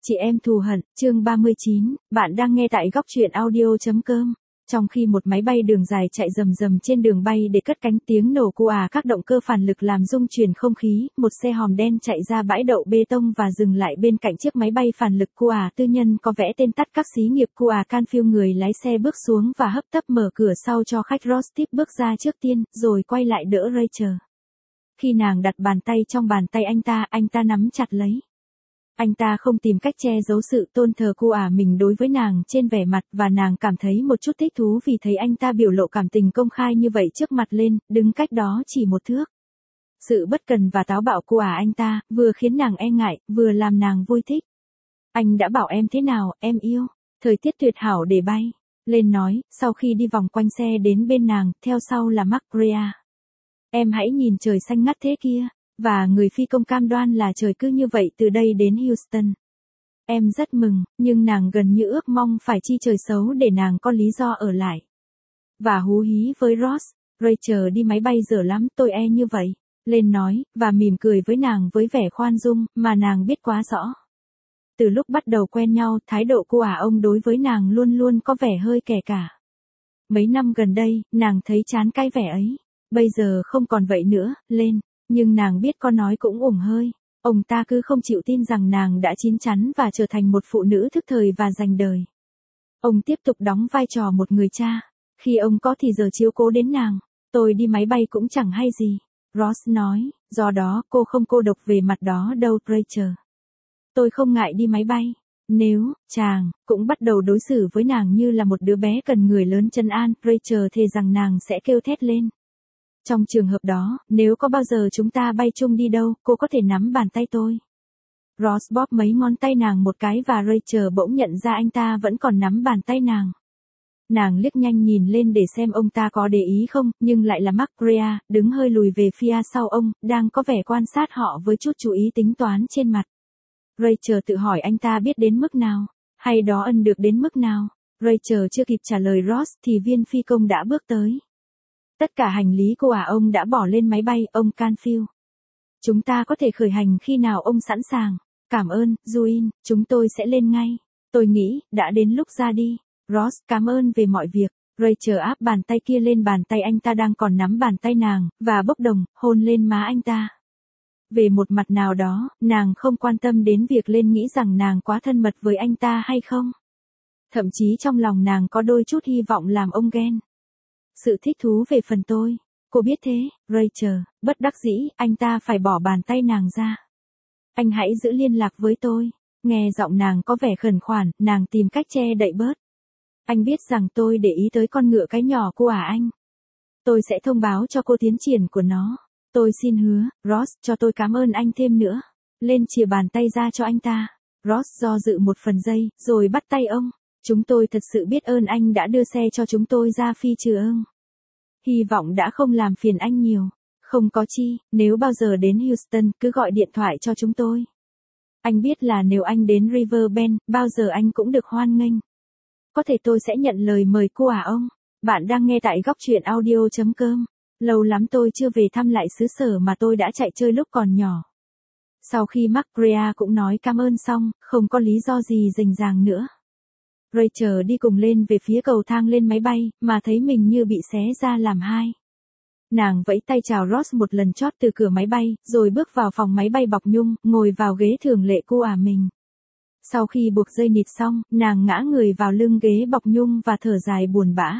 Chị em thù hận, chương 39, bạn đang nghe tại góc truyện audio.com. Trong khi một máy bay đường dài chạy rầm rầm trên đường bay để cất cánh, tiếng nổ các động cơ phản lực làm rung chuyển không khí, một xe hòm đen chạy ra bãi đậu bê tông và dừng lại bên cạnh chiếc máy bay phản lực tư nhân có vẽ tên tắt các xí nghiệp Canfield. Người lái xe bước xuống và hấp tấp mở cửa sau cho khách. Ross tiếp bước ra trước tiên, rồi quay lại đỡ Rachel. Khi nàng đặt bàn tay trong bàn tay anh ta nắm chặt lấy. Anh ta không tìm cách che giấu sự tôn thờ mình đối với nàng trên vẻ mặt, và nàng cảm thấy một chút thích thú vì thấy anh ta biểu lộ cảm tình công khai như vậy trước mặt lên, đứng cách đó chỉ một thước. Sự bất cần và táo bạo của anh ta, vừa khiến nàng e ngại, vừa làm nàng vui thích. Anh đã bảo em thế nào, em yêu? Thời tiết tuyệt hảo để bay. Lên nói, sau khi đi vòng quanh xe đến bên nàng, theo sau là Mark. Em hãy nhìn trời xanh ngắt thế kia. Và người phi công cam đoan là trời cứ như vậy từ đây đến Houston. Em rất mừng, nhưng nàng gần như ước mong phải chi trời xấu để nàng có lý do ở lại. Và hú hí với Ross, Rachel đi máy bay dở lắm, tôi e như vậy. Lên nói, và mỉm cười với nàng với vẻ khoan dung, mà nàng biết quá rõ. Từ lúc bắt đầu quen nhau, thái độ ông đối với nàng luôn luôn có vẻ hơi kẻ cả. Mấy năm gần đây, nàng thấy chán cái vẻ ấy. Bây giờ không còn vậy nữa, lên. Nhưng nàng biết có nói cũng uổng hơi. Ông ta cứ không chịu tin rằng nàng đã chín chắn và trở thành một phụ nữ thức thời và dành đời. Ông tiếp tục đóng vai trò một người cha. Khi ông có thì giờ chiếu cố đến nàng. Tôi đi máy bay cũng chẳng hay gì. Ross nói, do đó cô không cô độc về mặt đó đâu, Rachel. Tôi không ngại đi máy bay. Nếu, chàng, cũng bắt đầu đối xử với nàng như là một đứa bé cần người lớn trấn an, Rachel thề rằng nàng sẽ kêu thét lên. Trong trường hợp đó, nếu có bao giờ chúng ta bay chung đi đâu, cô có thể nắm bàn tay tôi. Ross bóp mấy ngón tay nàng một cái và Rachel bỗng nhận ra anh ta vẫn còn nắm bàn tay nàng. Nàng liếc nhanh nhìn lên để xem ông ta có để ý không, nhưng lại là Mark, đứng hơi lùi về phía sau ông, đang có vẻ quan sát họ với chút chú ý tính toán trên mặt. Rachel tự hỏi anh ta biết đến mức nào, hay đó ân được đến mức nào. Rachel chưa kịp trả lời Ross thì viên phi công đã bước tới. Tất cả hành lý ông đã bỏ lên máy bay, ông Canfield. Chúng ta có thể khởi hành khi nào ông sẵn sàng. Cảm ơn, Juin, chúng tôi sẽ lên ngay. Tôi nghĩ, đã đến lúc ra đi. Ross, cảm ơn về mọi việc. Rachel áp bàn tay kia lên bàn tay anh ta đang còn nắm bàn tay nàng, và bốc đồng, hôn lên má anh ta. Về một mặt nào đó, nàng không quan tâm đến việc lên nghĩ rằng nàng quá thân mật với anh ta hay không. Thậm chí trong lòng nàng có đôi chút hy vọng làm ông ghen. Sự thích thú về phần tôi. Cô biết thế, Rachel, bất đắc dĩ, anh ta phải bỏ bàn tay nàng ra. Anh hãy giữ liên lạc với tôi. Nghe giọng nàng có vẻ khẩn khoản, nàng tìm cách che đậy bớt. Anh biết rằng tôi để ý tới con ngựa cái nhỏ của anh. Tôi sẽ thông báo cho cô tiến triển của nó. Tôi xin hứa, Ross, cho tôi cảm ơn anh thêm nữa. Lên chìa bàn tay ra cho anh ta. Ross do dự một phần giây, rồi bắt tay ông. Chúng tôi thật sự biết ơn anh đã đưa xe cho chúng tôi ra phi trường. Hy vọng đã không làm phiền anh nhiều. Không có chi, nếu bao giờ đến Houston, cứ gọi điện thoại cho chúng tôi. Anh biết là nếu anh đến Riverbend, bao giờ anh cũng được hoan nghênh. Có thể tôi sẽ nhận lời mời ông. Bạn đang nghe tại góc truyện audio.com. Lâu lắm tôi chưa về thăm lại xứ sở mà tôi đã chạy chơi lúc còn nhỏ. Sau khi Mark cũng nói cảm ơn xong, không có lý do gì rành ràng nữa. Rachel đi cùng lên về phía cầu thang lên máy bay, mà thấy mình như bị xé ra làm hai. Nàng vẫy tay chào Ross một lần chót từ cửa máy bay, rồi bước vào phòng máy bay bọc nhung, ngồi vào ghế thường lệ mình. Sau khi buộc dây nịt xong, nàng ngã người vào lưng ghế bọc nhung và thở dài buồn bã.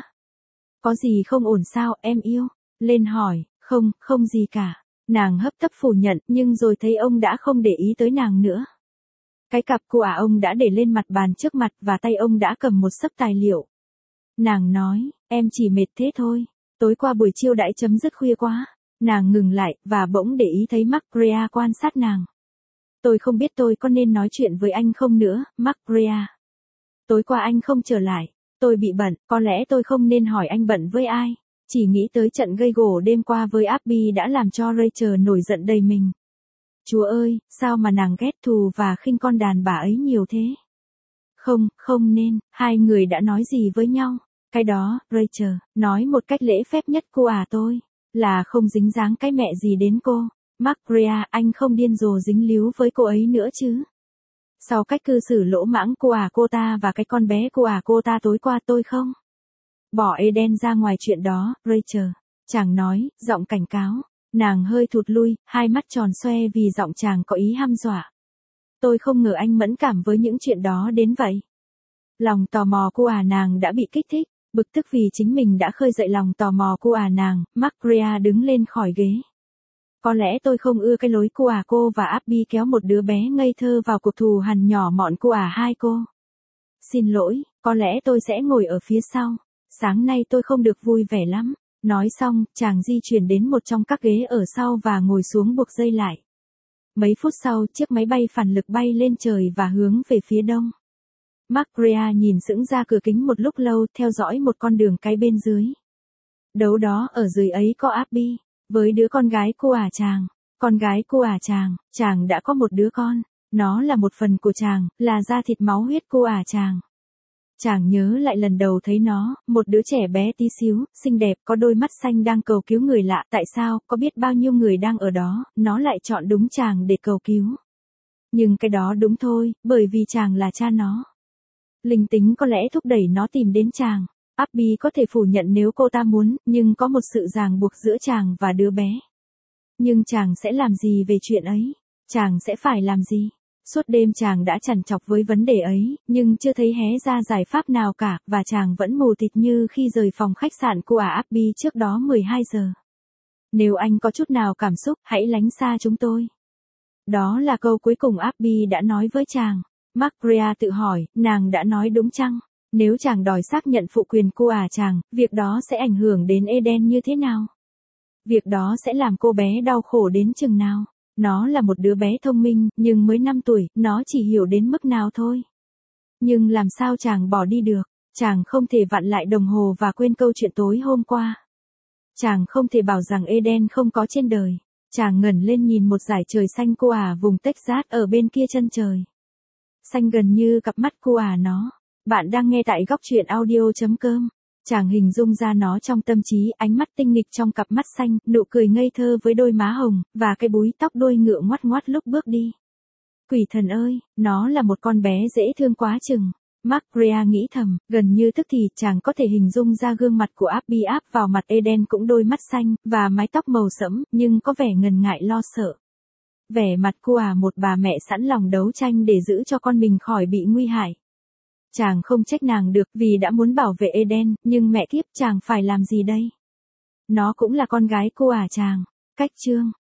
Có gì không ổn sao, em yêu? Lên hỏi, không gì cả. Nàng hấp tấp phủ nhận, nhưng rồi thấy ông đã không để ý tới nàng nữa. Cái cặp ông đã để lên mặt bàn trước mặt và tay ông đã cầm một xấp tài liệu. Nàng nói, em chỉ mệt thế thôi. Tối qua buổi chiêu đãi chấm dứt khuya quá. Nàng ngừng lại, và bỗng để ý thấy Mark quan sát nàng. Tôi không biết tôi có nên nói chuyện với anh không nữa, Mark. Tối qua anh không trở lại. Tôi bị bận, có lẽ tôi không nên hỏi anh bận với ai. Chỉ nghĩ tới trận gây gổ đêm qua với Abby đã làm cho Rachel nổi giận đầy mình. Chúa ơi, sao mà nàng ghét thù và khinh con đàn bà ấy nhiều thế? Không nên, hai người đã nói gì với nhau? Cái đó, Rachel, nói một cách lễ phép nhất tôi, là không dính dáng cái mẹ gì đến cô. Mark, anh không điên rồ dính líu với cô ấy nữa chứ? Sau cách cư xử lỗ mãng cô ta và cái con bé cô ta tối qua tôi không bỏ Eden ra ngoài chuyện đó, Rachel. Chàng nói, giọng cảnh cáo. Nàng hơi thụt lui, hai mắt tròn xoe vì giọng chàng có ý hăm dọa. Tôi không ngờ anh mẫn cảm với những chuyện đó đến vậy. Lòng tò mò nàng đã bị kích thích, bực tức vì chính mình đã khơi dậy lòng tò mò nàng, Maria đứng lên khỏi ghế. Có lẽ tôi không ưa cái lối cô và Abby kéo một đứa bé ngây thơ vào cuộc thù hằn nhỏ mọn hai cô. Xin lỗi, có lẽ tôi sẽ ngồi ở phía sau. Sáng nay tôi không được vui vẻ lắm. Nói xong, chàng di chuyển đến một trong các ghế ở sau và ngồi xuống buộc dây lại. Mấy phút sau, chiếc máy bay phản lực bay lên trời và hướng về phía đông. Maria nhìn sững ra cửa kính một lúc lâu, theo dõi một con đường cái bên dưới. Đâu đó ở dưới ấy có Abby, với đứa con gái chàng. Con gái chàng đã có một đứa con. Nó là một phần của chàng, là da thịt máu huyết chàng. Chàng nhớ lại lần đầu thấy nó, một đứa trẻ bé tí xíu, xinh đẹp, có đôi mắt xanh đang cầu cứu người lạ. Tại sao, có biết bao nhiêu người đang ở đó, nó lại chọn đúng chàng để cầu cứu. Nhưng cái đó đúng thôi, bởi vì chàng là cha nó. Linh tính có lẽ thúc đẩy nó tìm đến chàng. Abby có thể phủ nhận nếu cô ta muốn, nhưng có một sự ràng buộc giữa chàng và đứa bé. Nhưng chàng sẽ làm gì về chuyện ấy? Chàng sẽ phải làm gì? Suốt đêm chàng đã trằn trọc với vấn đề ấy, nhưng chưa thấy hé ra giải pháp nào cả, và chàng vẫn mù tịt như khi rời phòng khách sạn của Abby trước đó 12 giờ. Nếu anh có chút nào cảm xúc, hãy lánh xa chúng tôi. Đó là câu cuối cùng Abby đã nói với chàng. Maria tự hỏi, nàng đã nói đúng chăng? Nếu chàng đòi xác nhận phụ quyền chàng, việc đó sẽ ảnh hưởng đến Eden như thế nào? Việc đó sẽ làm cô bé đau khổ đến chừng nào? Nó là một đứa bé thông minh, nhưng mới 5 tuổi, nó chỉ hiểu đến mức nào thôi. Nhưng làm sao chàng bỏ đi được? Chàng không thể vặn lại đồng hồ và quên câu chuyện tối hôm qua. Chàng không thể bảo rằng Eden không có trên đời. Chàng ngẩng lên nhìn một dải trời xanh vùng Texas ở bên kia chân trời. Xanh gần như cặp mắt nó. Bạn đang nghe tại góc truyện audio.com. Chàng hình dung ra nó trong tâm trí, ánh mắt tinh nghịch trong cặp mắt xanh, nụ cười ngây thơ với đôi má hồng, và cái búi tóc đuôi ngựa ngoắt ngoắt lúc bước đi. Quỷ thần ơi, nó là một con bé dễ thương quá chừng. Maria nghĩ thầm, gần như tức thì chàng có thể hình dung ra gương mặt của Abby áp vào mặt Eden cũng đôi mắt xanh, và mái tóc màu sẫm, nhưng có vẻ ngần ngại lo sợ. Vẻ mặt một bà mẹ sẵn lòng đấu tranh để giữ cho con mình khỏi bị nguy hại. Chàng không trách nàng được vì đã muốn bảo vệ Eden, nhưng mẹ kiếp chàng phải làm gì đây? Nó cũng là con gái chàng. Cách chương